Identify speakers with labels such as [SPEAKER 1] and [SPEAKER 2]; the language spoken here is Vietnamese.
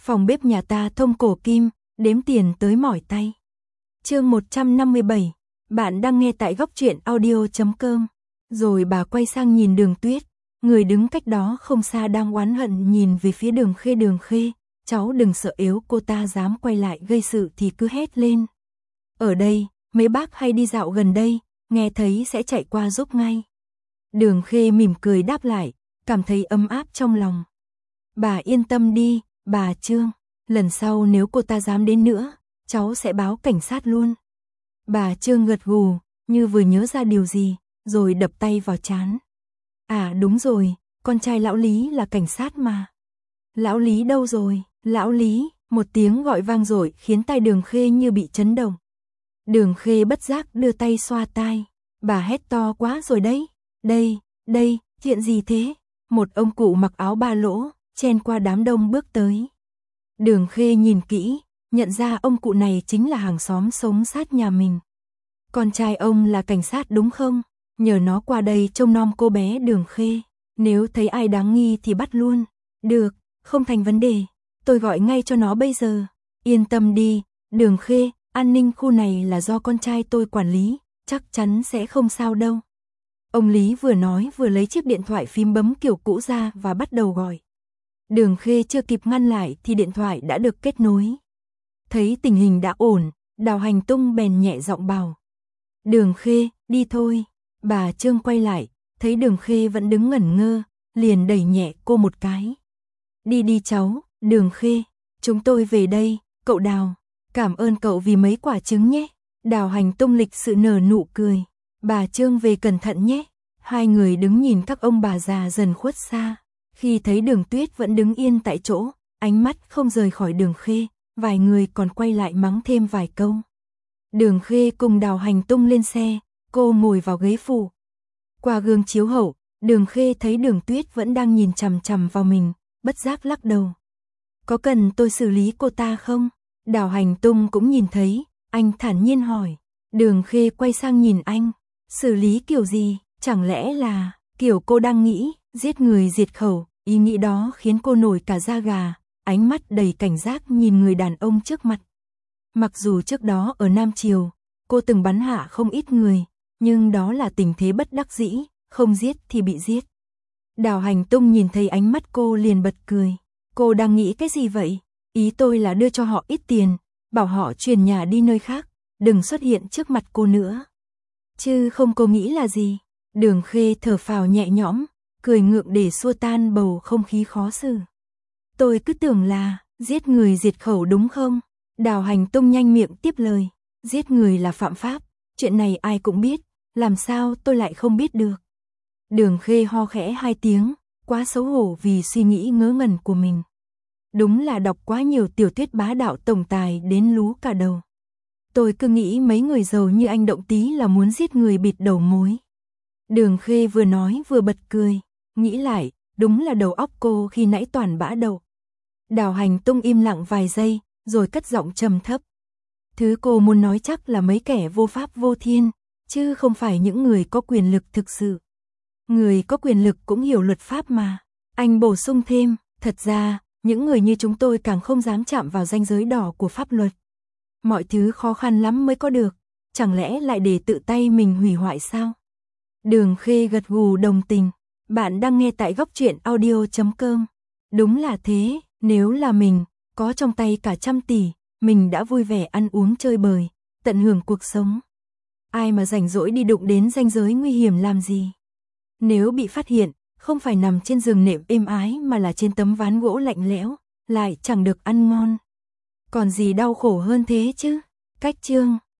[SPEAKER 1] Phòng bếp nhà ta thông cổ kim, đếm tiền tới mỏi tay. Chương 157, bạn đang nghe tại góc truyện audio.com. Rồi bà quay sang nhìn Đường Tuyết, người đứng cách đó không xa đang oán hận nhìn về phía Đường Khê. Đường Khê, cháu đừng sợ, yếu cô ta dám quay lại gây sự thì cứ hét lên. Ở đây, mấy bác hay đi dạo gần đây, nghe thấy sẽ chạy qua giúp ngay. Đường Khê mỉm cười đáp lại, cảm thấy ấm áp trong lòng. Bà yên tâm đi, bà Trương, lần sau nếu cô ta dám đến nữa, cháu sẽ báo cảnh sát luôn. Bà Trương gật gù, như vừa nhớ ra điều gì, rồi đập tay vào trán. À đúng rồi, con trai lão Lý là cảnh sát mà. Lão Lý đâu rồi? Lão Lý, một tiếng gọi vang dội khiến tai Đường Khê như bị chấn động. Đường Khê bất giác đưa tay xoa tai, bà hét to quá rồi đấy. Đây, chuyện gì thế? Một ông cụ mặc áo ba lỗ, chen qua đám đông bước tới. Đường Khê nhìn kỹ, nhận ra ông cụ này chính là hàng xóm sống sát nhà mình. Con trai ông là cảnh sát đúng không? Nhờ nó qua đây trông nom cô bé Đường Khê. Nếu thấy ai đáng nghi thì bắt luôn. Được, không thành vấn đề. Tôi gọi ngay cho nó bây giờ. Yên tâm đi, Đường Khê, an ninh khu này là do con trai tôi quản lý, chắc chắn sẽ không sao đâu. Ông Lý vừa nói vừa lấy chiếc điện thoại phím bấm kiểu cũ ra và bắt đầu gọi. Đường Khê chưa kịp ngăn lại thì điện thoại đã được kết nối. Thấy tình hình đã ổn, Đào Hành Tung bèn nhẹ giọng bảo. Đường Khê, đi thôi. Bà Trương quay lại, thấy Đường Khê vẫn đứng ngẩn ngơ, liền đẩy nhẹ cô một cái. Đi cháu, Đường Khê, chúng tôi về đây, cậu Đào. Cảm ơn cậu vì mấy quả trứng nhé. Đào Hành Tung lịch sự nở nụ cười. Bà Trương về cẩn thận nhé. Hai người đứng nhìn các ông bà già dần khuất xa. Khi thấy Đường Tuyết vẫn đứng yên tại chỗ, ánh mắt không rời khỏi Đường Khê, vài người còn quay lại mắng thêm vài câu. Đường Khê cùng Đào Hành Tung lên xe, cô ngồi vào ghế phụ. Qua gương chiếu hậu, Đường Khê thấy Đường Tuyết vẫn đang nhìn chằm chằm vào mình, bất giác lắc đầu. Có cần tôi xử lý cô ta không? Đào Hành Tung cũng nhìn thấy, anh thản nhiên hỏi. Đường Khê quay sang nhìn anh, xử lý kiểu gì? Chẳng lẽ là kiểu cô đang nghĩ, giết người diệt khẩu? Ý nghĩ đó khiến cô nổi cả da gà, ánh mắt đầy cảnh giác nhìn người đàn ông trước mặt. Mặc dù trước đó ở Nam Triều, cô từng bắn hạ không ít người, nhưng đó là tình thế bất đắc dĩ, không giết thì bị giết. Đào Hành Tung nhìn thấy ánh mắt cô liền bật cười. Cô đang nghĩ cái gì vậy? Ý tôi là đưa cho họ ít tiền, bảo họ chuyển nhà đi nơi khác, đừng xuất hiện trước mặt cô nữa. Chứ không, cô nghĩ là gì? Đường Khê thở phào nhẹ nhõm, cười ngượng để xua tan bầu không khí khó xử. Tôi cứ tưởng là giết người diệt khẩu đúng không? Đào Hành Tung nhanh miệng tiếp lời. Giết người là phạm pháp, chuyện này ai cũng biết, làm sao tôi lại không biết được? Đường Khê ho khẽ hai tiếng, quá xấu hổ vì suy nghĩ ngớ ngẩn của mình. Đúng là đọc quá nhiều tiểu thuyết bá đạo tổng tài đến lú cả đầu. Tôi cứ nghĩ mấy người giàu như anh Động Tí là muốn giết người bịt đầu mối. Đường Khê vừa nói vừa bật cười, nghĩ lại, đúng là đầu óc cô khi nãy toàn bã đậu. Đào Hành Tung im lặng vài giây, rồi cất giọng trầm thấp. Thứ cô muốn nói chắc là mấy kẻ vô pháp vô thiên, chứ không phải những người có quyền lực thực sự. Người có quyền lực cũng hiểu luật pháp mà. Anh bổ sung thêm, thật ra, những người như chúng tôi càng không dám chạm vào ranh giới đỏ của pháp luật. Mọi thứ khó khăn lắm mới có được, chẳng lẽ lại để tự tay mình hủy hoại sao? Đường Khê gật gù đồng tình. Bạn đang nghe tại góc truyện audio.com. Đúng là thế, nếu là mình, có trong tay cả 100 tỷ, mình đã vui vẻ ăn uống chơi bời, tận hưởng cuộc sống. Ai mà rảnh rỗi đi đụng đến ranh giới nguy hiểm làm gì? Nếu bị phát hiện, không phải nằm trên giường nệm êm ái mà là trên tấm ván gỗ lạnh lẽo, lại chẳng được ăn ngon. Còn gì đau khổ hơn thế chứ? Cách chương